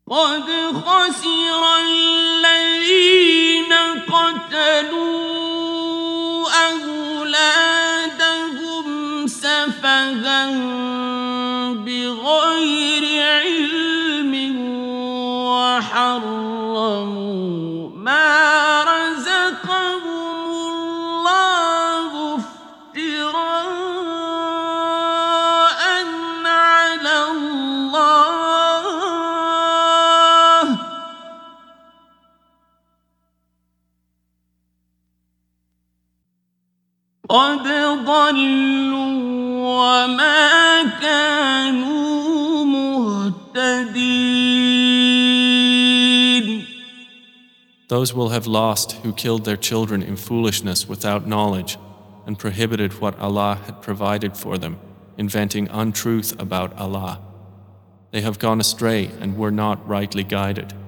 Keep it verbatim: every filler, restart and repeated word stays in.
قد خسر الذين قتلوا أولادهم سفها بغير علم وحرموا ما رزقهم الله افتراء على الله قد ضلوا وما كانوا مهتدين. Those will have lost who killed their children in foolishness without knowledge and prohibited what Allah had provided for them, inventing untruth about Allah. They have gone astray and were not rightly guided.